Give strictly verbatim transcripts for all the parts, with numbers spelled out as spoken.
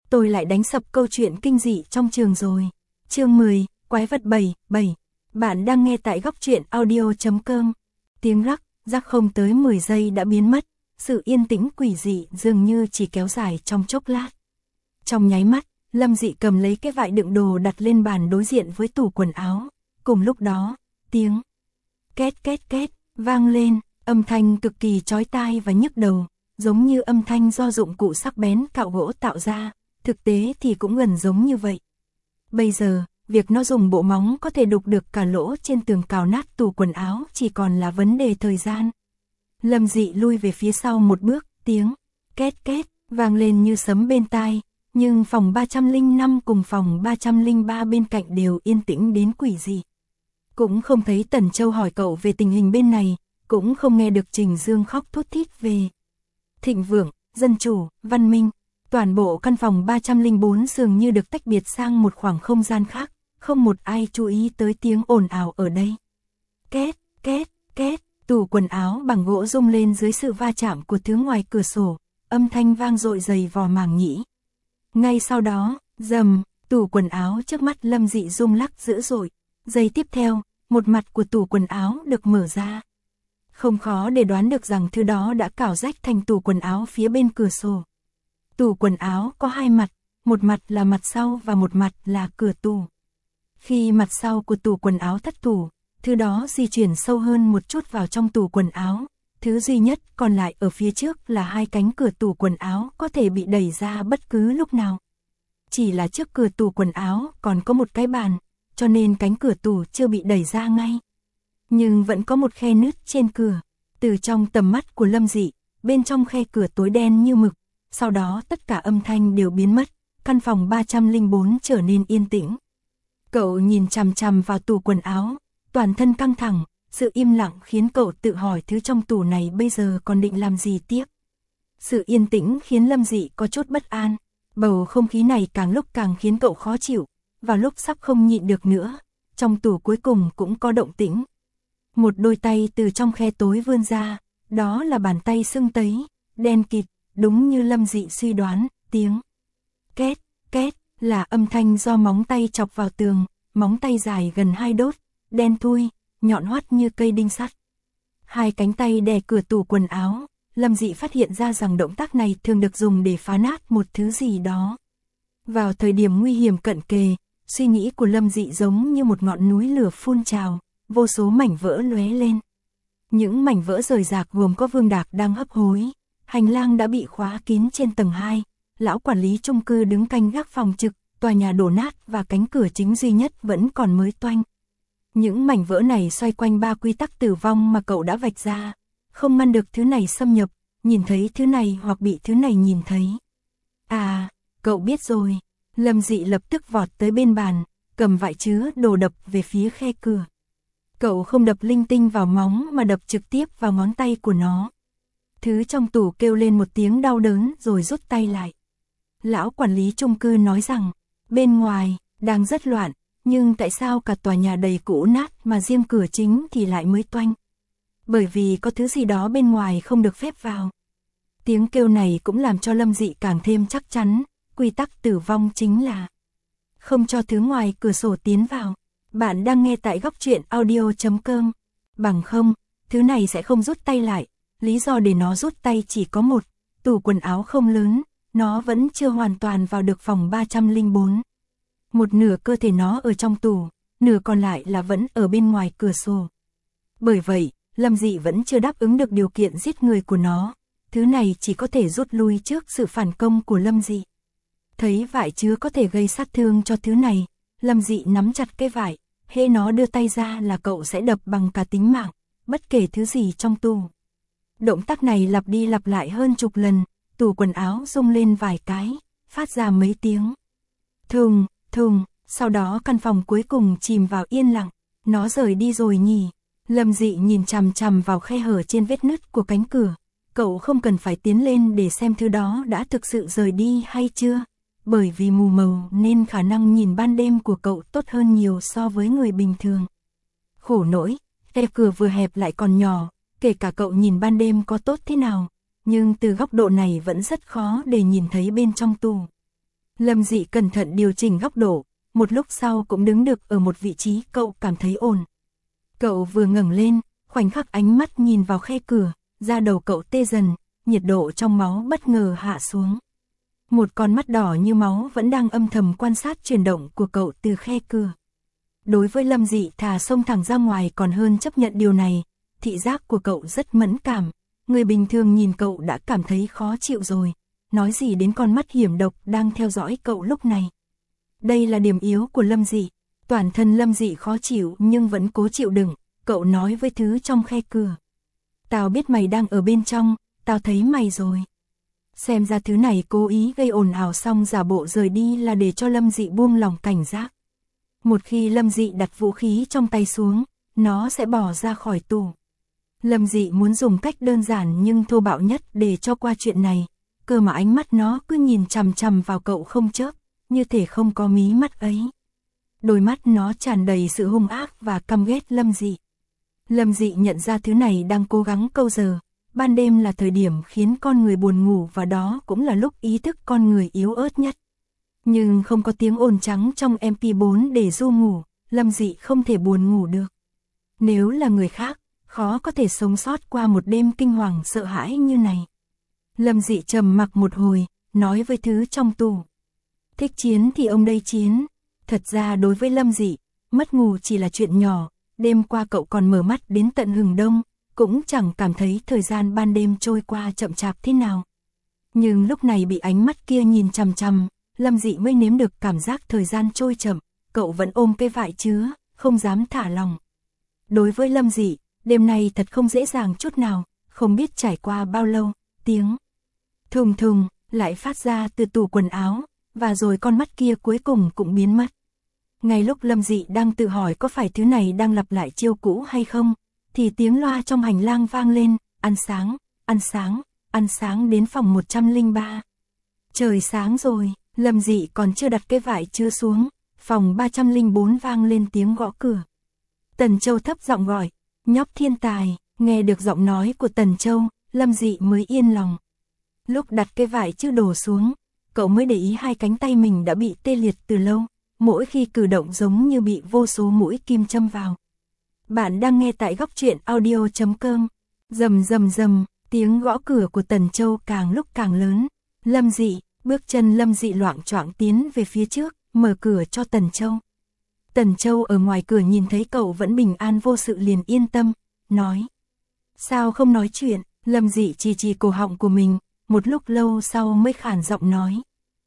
tôi lại đánh sập câu chuyện kinh dị trong trường rồi. Chương mười, Quái vật bảy, bảy. Bạn đang nghe tại góc truyện audio chấm com. Tiếng rắc, rắc không tới mười giây đã biến mất, sự yên tĩnh quỷ dị dường như chỉ kéo dài trong chốc lát. Trong nháy mắt, Lâm Dị cầm lấy cái vại đựng đồ đặt lên bàn đối diện với tủ quần áo. Cùng lúc đó, tiếng két két két vang lên, âm thanh cực kỳ chói tai và nhức đầu, giống như âm thanh do dụng cụ sắc bén cạo gỗ tạo ra, thực tế thì cũng gần giống như vậy. Bây giờ, việc nó dùng bộ móng có thể đục được cả lỗ trên tường cào nát tủ quần áo chỉ còn là vấn đề thời gian. Lâm Dị lui về phía sau một bước, tiếng két két vang lên như sấm bên tai, nhưng phòng ba trăm lẻ năm cùng phòng ba trăm lẻ ba bên cạnh đều yên tĩnh đến quỷ dị. Cũng không thấy Tần Châu hỏi cậu về tình hình bên này, cũng không nghe được Trình Dương khóc thút thít về thịnh vượng, dân chủ, văn minh. Toàn bộ căn phòng ba trăm lẻ bốn dường như được tách biệt sang một khoảng không gian khác, không một ai chú ý tới tiếng ồn ào ở đây. Két, két, két, tủ quần áo bằng gỗ rung lên dưới sự va chạm của thứ ngoài cửa sổ, âm thanh vang dội dày vò màng nhĩ. Ngay sau đó, rầm, tủ quần áo trước mắt Lâm Dị rung lắc dữ dội. Giây tiếp theo, một mặt của tủ quần áo được mở ra. Không khó để đoán được rằng thứ đó đã cào rách thành tủ quần áo phía bên cửa sổ. Tủ quần áo có hai mặt, một mặt là mặt sau và một mặt là cửa tủ. Khi mặt sau của tủ quần áo thất thủ, thứ đó di chuyển sâu hơn một chút vào trong tủ quần áo. Thứ duy nhất còn lại ở phía trước là hai cánh cửa tủ quần áo có thể bị đẩy ra bất cứ lúc nào. Chỉ là trước cửa tủ quần áo còn có một cái bàn, cho nên cánh cửa tủ chưa bị đẩy ra ngay. Nhưng vẫn có một khe nứt trên cửa. Từ trong tầm mắt của Lâm Dị, bên trong khe cửa tối đen như mực. Sau đó tất cả âm thanh đều biến mất, căn phòng ba trăm lẻ bốn trở nên yên tĩnh. Cậu nhìn chằm chằm vào tủ quần áo, toàn thân căng thẳng, sự im lặng khiến cậu tự hỏi thứ trong tủ này bây giờ còn định làm gì tiếp. Sự yên tĩnh khiến Lâm Dị có chút bất an, bầu không khí này càng lúc càng khiến cậu khó chịu, vào lúc sắp không nhịn được nữa, trong tủ cuối cùng cũng có động tĩnh. Một đôi tay từ trong khe tối vươn ra, đó là bàn tay sưng tấy, đen kịt. Đúng như Lâm Dị suy đoán, tiếng két, két là âm thanh do móng tay chọc vào tường, móng tay dài gần hai đốt, đen thui, nhọn hoắt như cây đinh sắt. Hai cánh tay đè cửa tủ quần áo, Lâm Dị phát hiện ra rằng động tác này thường được dùng để phá nát một thứ gì đó. Vào thời điểm nguy hiểm cận kề, suy nghĩ của Lâm Dị giống như một ngọn núi lửa phun trào, vô số mảnh vỡ lóe lên. Những mảnh vỡ rời rạc gồm có Vương Đạc đang hấp hối. Hành lang đã bị khóa kín trên tầng hai, lão quản lý chung cư đứng canh gác phòng trực, tòa nhà đổ nát và cánh cửa chính duy nhất vẫn còn mới toanh. Những mảnh vỡ này xoay quanh ba quy tắc tử vong mà cậu đã vạch ra, không ngăn được thứ này xâm nhập, nhìn thấy thứ này hoặc bị thứ này nhìn thấy. À, cậu biết rồi. Lâm Dị lập tức vọt tới bên bàn, cầm vại chứa đồ đập về phía khe cửa. Cậu không đập linh tinh vào móng mà đập trực tiếp vào ngón tay của nó. Thứ trong tủ kêu lên một tiếng đau đớn rồi rút tay lại. Lão quản lý chung cư nói rằng, bên ngoài, đang rất loạn, nhưng tại sao cả tòa nhà đầy cũ nát mà riêng cửa chính thì lại mới toanh? Bởi vì có thứ gì đó bên ngoài không được phép vào. Tiếng kêu này cũng làm cho Lâm Dị càng thêm chắc chắn, quy tắc tử vong chính là không cho thứ ngoài cửa sổ tiến vào. Bạn đang nghe tại góc truyện audio chấm com. Bằng không, thứ này sẽ không rút tay lại. Lý do để nó rút tay chỉ có một, tủ quần áo không lớn, nó vẫn chưa hoàn toàn vào được phòng ba trăm lẻ bốn. Một nửa cơ thể nó ở trong tủ, nửa còn lại là vẫn ở bên ngoài cửa sổ. Bởi vậy, Lâm Dị vẫn chưa đáp ứng được điều kiện giết người của nó, thứ này chỉ có thể rút lui trước sự phản công của Lâm Dị. Thấy vải chứa có thể gây sát thương cho thứ này, Lâm Dị nắm chặt cái vải, hễ nó đưa tay ra là cậu sẽ đập bằng cả tính mạng, bất kể thứ gì trong tủ. Động tác này lặp đi lặp lại hơn chục lần, tủ quần áo rung lên vài cái, phát ra mấy tiếng thùng, thùng, sau đó căn phòng cuối cùng chìm vào yên lặng, nó rời đi rồi nhỉ. Lâm Dị nhìn chằm chằm vào khe hở trên vết nứt của cánh cửa, cậu không cần phải tiến lên để xem thứ đó đã thực sự rời đi hay chưa, bởi vì mù màu nên khả năng nhìn ban đêm của cậu tốt hơn nhiều so với người bình thường. Khổ nỗi, khe cửa vừa hẹp lại còn nhỏ. Kể cả cậu nhìn ban đêm có tốt thế nào, nhưng từ góc độ này vẫn rất khó để nhìn thấy bên trong tủ. Lâm Dị cẩn thận điều chỉnh góc độ, một lúc sau cũng đứng được ở một vị trí cậu cảm thấy ổn. Cậu vừa ngẩng lên, khoảnh khắc ánh mắt nhìn vào khe cửa, da đầu cậu tê dần, nhiệt độ trong máu bất ngờ hạ xuống. Một con mắt đỏ như máu vẫn đang âm thầm quan sát chuyển động của cậu từ khe cửa. Đối với Lâm Dị thà xông thẳng ra ngoài còn hơn chấp nhận điều này, thị giác của cậu rất mẫn cảm, người bình thường nhìn cậu đã cảm thấy khó chịu rồi, nói gì đến con mắt hiểm độc đang theo dõi cậu lúc này. Đây là điểm yếu của Lâm Dị, toàn thân Lâm Dị khó chịu nhưng vẫn cố chịu đựng, cậu nói với thứ trong khe cửa. Tao biết mày đang ở bên trong, tao thấy mày rồi. Xem ra thứ này cố ý gây ồn ào xong giả bộ rời đi là để cho Lâm Dị buông lòng cảnh giác. Một khi Lâm Dị đặt vũ khí trong tay xuống, nó sẽ bỏ ra khỏi tủ. Lâm Dị muốn dùng cách đơn giản nhưng thô bạo nhất để cho qua chuyện này, cơ mà ánh mắt nó cứ nhìn chằm chằm vào cậu không chớp, như thể không có mí mắt ấy. Đôi mắt nó tràn đầy sự hung ác và căm ghét Lâm Dị. Lâm Dị nhận ra thứ này đang cố gắng câu giờ, ban đêm là thời điểm khiến con người buồn ngủ và đó cũng là lúc ý thức con người yếu ớt nhất. Nhưng không có tiếng ồn trắng trong em pê bốn để ru ngủ, Lâm Dị không thể buồn ngủ được. Nếu là người khác, khó có thể sống sót qua một đêm kinh hoàng sợ hãi như này. Lâm Dị trầm mặc một hồi, nói với thứ trong tủ. Thích chiến thì ông đây chiến. Thật ra đối với Lâm Dị, mất ngủ chỉ là chuyện nhỏ, đêm qua cậu còn mở mắt đến tận hừng đông, cũng chẳng cảm thấy thời gian ban đêm trôi qua chậm chạp thế nào. Nhưng lúc này bị ánh mắt kia nhìn chằm chằm, Lâm Dị mới nếm được cảm giác thời gian trôi chậm, cậu vẫn ôm cái vại chứa, không dám thả lòng. Đối với Lâm Dị, đêm nay thật không dễ dàng chút nào, không biết trải qua bao lâu, tiếng thùng thùng lại phát ra từ tủ quần áo, và rồi con mắt kia cuối cùng cũng biến mất. Ngay lúc Lâm Dị đang tự hỏi có phải thứ này đang lặp lại chiêu cũ hay không, thì tiếng loa trong hành lang vang lên, ăn sáng, ăn sáng, ăn sáng đến phòng một trăm lẻ ba. Trời sáng rồi, Lâm Dị còn chưa đặt cái vải chứa xuống, phòng ba trăm lẻ bốn vang lên tiếng gõ cửa. Tần Châu thấp giọng gọi, nhóc thiên tài, nghe được giọng nói của Tần Châu, Lâm Dị mới yên lòng. Lúc đặt cái vải chứa đổ xuống, cậu mới để ý hai cánh tay mình đã bị tê liệt từ lâu, mỗi khi cử động giống như bị vô số mũi kim châm vào. Bạn đang nghe tại góc truyện audio chấm com. Rầm rầm rầm, tiếng gõ cửa của Tần Châu càng lúc càng lớn. Lâm Dị, bước chân Lâm Dị loạng choạng tiến về phía trước, mở cửa cho Tần Châu. Tần Châu ở ngoài cửa nhìn thấy cậu vẫn bình an vô sự liền yên tâm, nói. Sao không nói chuyện? Lâm Dị chì chì cổ họng của mình, một lúc lâu sau mới khản giọng nói.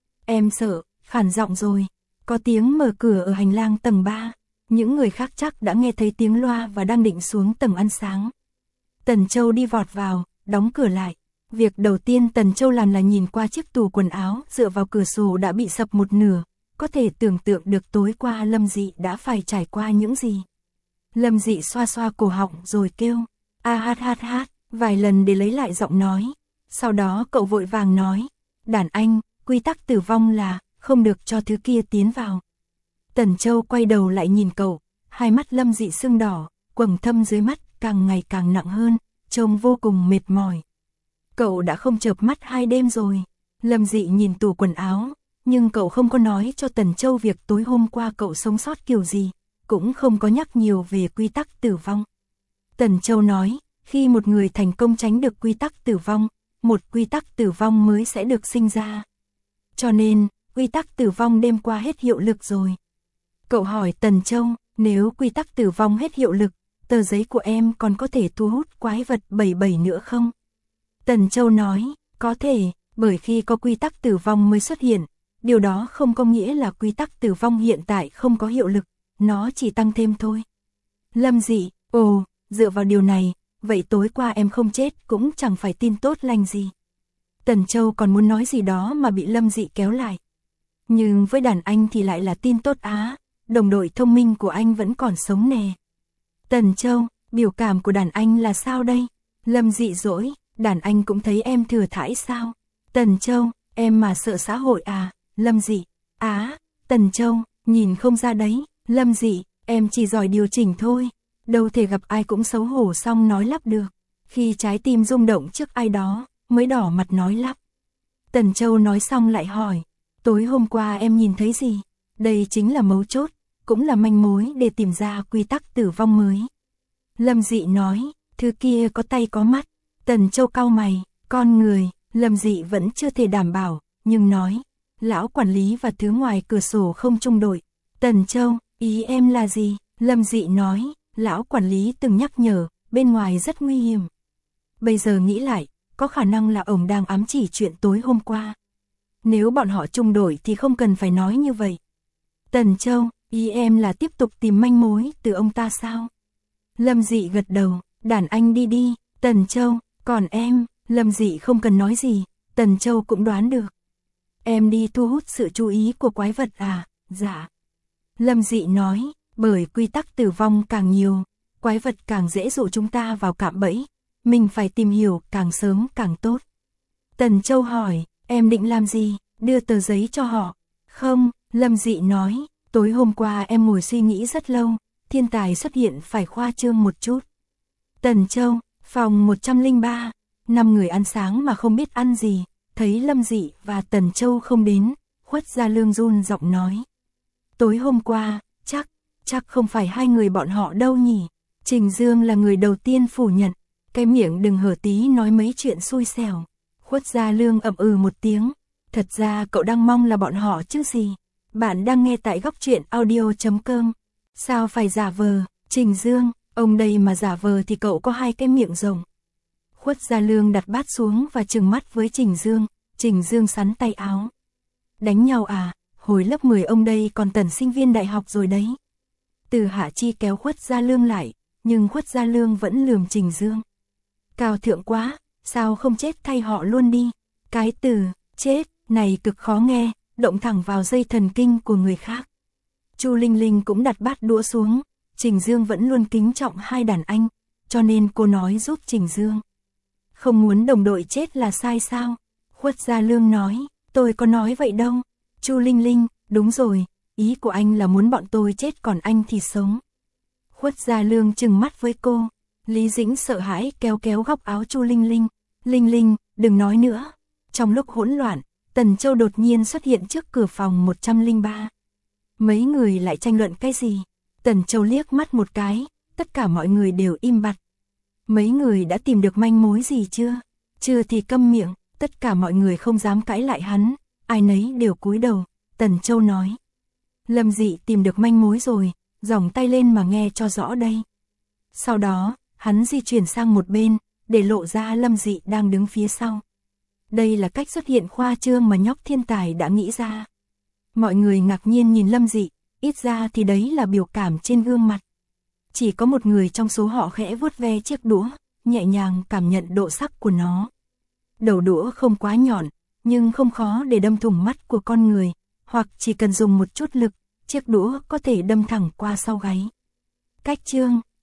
Em sợ, khản giọng rồi. Có tiếng mở cửa ở hành lang tầng ba. Những người khác chắc đã nghe thấy tiếng loa và đang định xuống tầng ăn sáng. Tần Châu đi vọt vào, đóng cửa lại. Việc đầu tiên Tần Châu làm là nhìn qua chiếc tủ quần áo dựa vào cửa sổ đã bị sập một nửa. Có thể tưởng tượng được tối qua Lâm Dị đã phải trải qua những gì. Lâm Dị xoa xoa cổ họng rồi kêu. A hát hát hát, vài lần để lấy lại giọng nói. Sau đó cậu vội vàng nói. Đàn anh, quy tắc tử vong là không được cho thứ kia tiến vào. Tần Châu quay đầu lại nhìn cậu, hai mắt Lâm Dị sưng đỏ, quầng thâm dưới mắt càng ngày càng nặng hơn, trông vô cùng mệt mỏi. Cậu đã không chợp mắt hai đêm rồi. Lâm Dị nhìn tủ quần áo, nhưng cậu không có nói cho Tần Châu việc tối hôm qua cậu sống sót kiểu gì, cũng không có nhắc nhiều về quy tắc tử vong. Tần Châu nói, khi một người thành công tránh được quy tắc tử vong, một quy tắc tử vong mới sẽ được sinh ra. Cho nên, quy tắc tử vong đêm qua hết hiệu lực rồi. Cậu hỏi Tần Châu, nếu quy tắc tử vong hết hiệu lực, tờ giấy của em còn có thể thu hút quái vật bảy bảy nữa không? Tần Châu nói, có thể, bởi khi có quy tắc tử vong mới xuất hiện, điều đó không có nghĩa là quy tắc tử vong hiện tại không có hiệu lực, nó chỉ tăng thêm thôi. Lâm Dị, ồ, dựa vào điều này, vậy tối qua em không chết cũng chẳng phải tin tốt lành gì. Tần Châu còn muốn nói gì đó mà bị Lâm Dị kéo lại. Nhưng với đàn anh thì lại là tin tốt á, đồng đội thông minh của anh vẫn còn sống nè. Tần Châu, biểu cảm của đàn anh là sao đây? Lâm Dị dỗi, đàn anh cũng thấy em thừa thãi sao? Tần Châu, em mà sợ xã hội à? Lâm Dị, á, Tần Châu, nhìn không ra đấy. Lâm Dị, em chỉ giỏi điều chỉnh thôi, đâu thể gặp ai cũng xấu hổ xong nói lắp được. Khi trái tim rung động trước ai đó, mới đỏ mặt nói lắp. Tần Châu nói xong lại hỏi, Tối hôm qua em nhìn thấy gì? Đây chính là mấu chốt, cũng là manh mối để tìm ra quy tắc tử vong mới. Lâm Dị nói, thứ kia có tay có mắt. Tần Châu cau mày, con người, Lâm Dị vẫn chưa thể đảm bảo, nhưng nói, lão quản lý và thứ ngoài cửa sổ không chung đội. Tần Châu, ý em là gì? Lâm Dị nói, lão quản lý từng nhắc nhở, bên ngoài rất nguy hiểm. Bây giờ nghĩ lại, có khả năng là ông đang ám chỉ chuyện tối hôm qua. Nếu bọn họ chung đổi thì không cần phải nói như vậy. Tần Châu, ý em là tiếp tục tìm manh mối từ ông ta sao? Lâm Dị gật đầu, đàn anh đi đi. Tần Châu, còn em? Lâm Dị không cần nói gì, Tần Châu cũng đoán được. Em đi thu hút sự chú ý của quái vật à? Dạ. Lâm Dị nói, bởi quy tắc tử vong càng nhiều, quái vật càng dễ dụ chúng ta vào cạm bẫy. Mình phải tìm hiểu càng sớm càng tốt. Tần Châu hỏi, em định làm gì? Đưa tờ giấy cho họ. Không, Lâm Dị nói, tối hôm qua em ngồi suy nghĩ rất lâu, thiên tài xuất hiện phải khoa trương một chút. Tần Châu, phòng một trăm lẻ ba, năm người ăn sáng mà không biết ăn gì, thấy Lâm Dị và Tần Châu không đến, Khuất Gia Lương run giọng nói. Tối hôm qua, chắc, chắc không phải hai người bọn họ đâu nhỉ. Trình Dương là người đầu tiên phủ nhận, cái miệng đừng hở tí nói mấy chuyện xui xẻo. Khuất Gia Lương ậm ừ một tiếng, thật ra cậu đang mong là bọn họ chứ gì. Bạn đang nghe tại góc truyện audio chấm com. Sao phải giả vờ, Trình Dương, ông đây mà giả vờ thì cậu có hai cái miệng rồng. Khuất Gia Lương đặt bát xuống và trừng mắt với Trình Dương, Trình Dương sắn tay áo. Đánh nhau à, hồi lớp mười ông đây còn tần sinh viên đại học rồi đấy. Từ Hạ Chi kéo Khuất Gia Lương lại, nhưng Khuất Gia Lương vẫn lườm Trình Dương. Cao thượng quá, sao không chết thay họ luôn đi. Cái từ, chết, này cực khó nghe, động thẳng vào dây thần kinh của người khác. Chu Linh Linh cũng đặt bát đũa xuống, Trình Dương vẫn luôn kính trọng hai đàn anh, cho nên cô nói giúp Trình Dương. Không muốn đồng đội chết là sai sao? Khuất Gia Lương nói, tôi có nói vậy đâu. Chu Linh Linh, đúng rồi, ý của anh là muốn bọn tôi chết còn anh thì sống. Khuất Gia Lương trừng mắt với cô, Lý Dĩnh sợ hãi kéo kéo góc áo Chu Linh Linh. Linh Linh, đừng nói nữa. Trong lúc hỗn loạn, Tần Châu đột nhiên xuất hiện trước cửa phòng một trăm lẻ ba. Mấy người lại tranh luận cái gì? Tần Châu liếc mắt một cái, tất cả mọi người đều im bặt. Mấy người đã tìm được manh mối gì chưa? Chưa thì câm miệng, tất cả mọi người không dám cãi lại hắn, ai nấy đều cúi đầu. Tần Châu nói, Lâm Dị tìm được manh mối rồi, giỏng tay lên mà nghe cho rõ đây. Sau đó, hắn di chuyển sang một bên, để lộ ra Lâm Dị đang đứng phía sau. Đây là cách xuất hiện khoa trương mà nhóc thiên tài đã nghĩ ra. Mọi người ngạc nhiên nhìn Lâm Dị, ít ra thì đấy là biểu cảm trên gương mặt. Chỉ có một người trong số họ khẽ vuốt ve chiếc đũa, nhẹ nhàng cảm nhận độ sắc của nó. Đầu đũa không quá nhọn, nhưng không khó để đâm thủng mắt của con người, hoặc chỉ cần dùng một chút lực, chiếc đũa có thể đâm thẳng qua sau gáy. Cách chương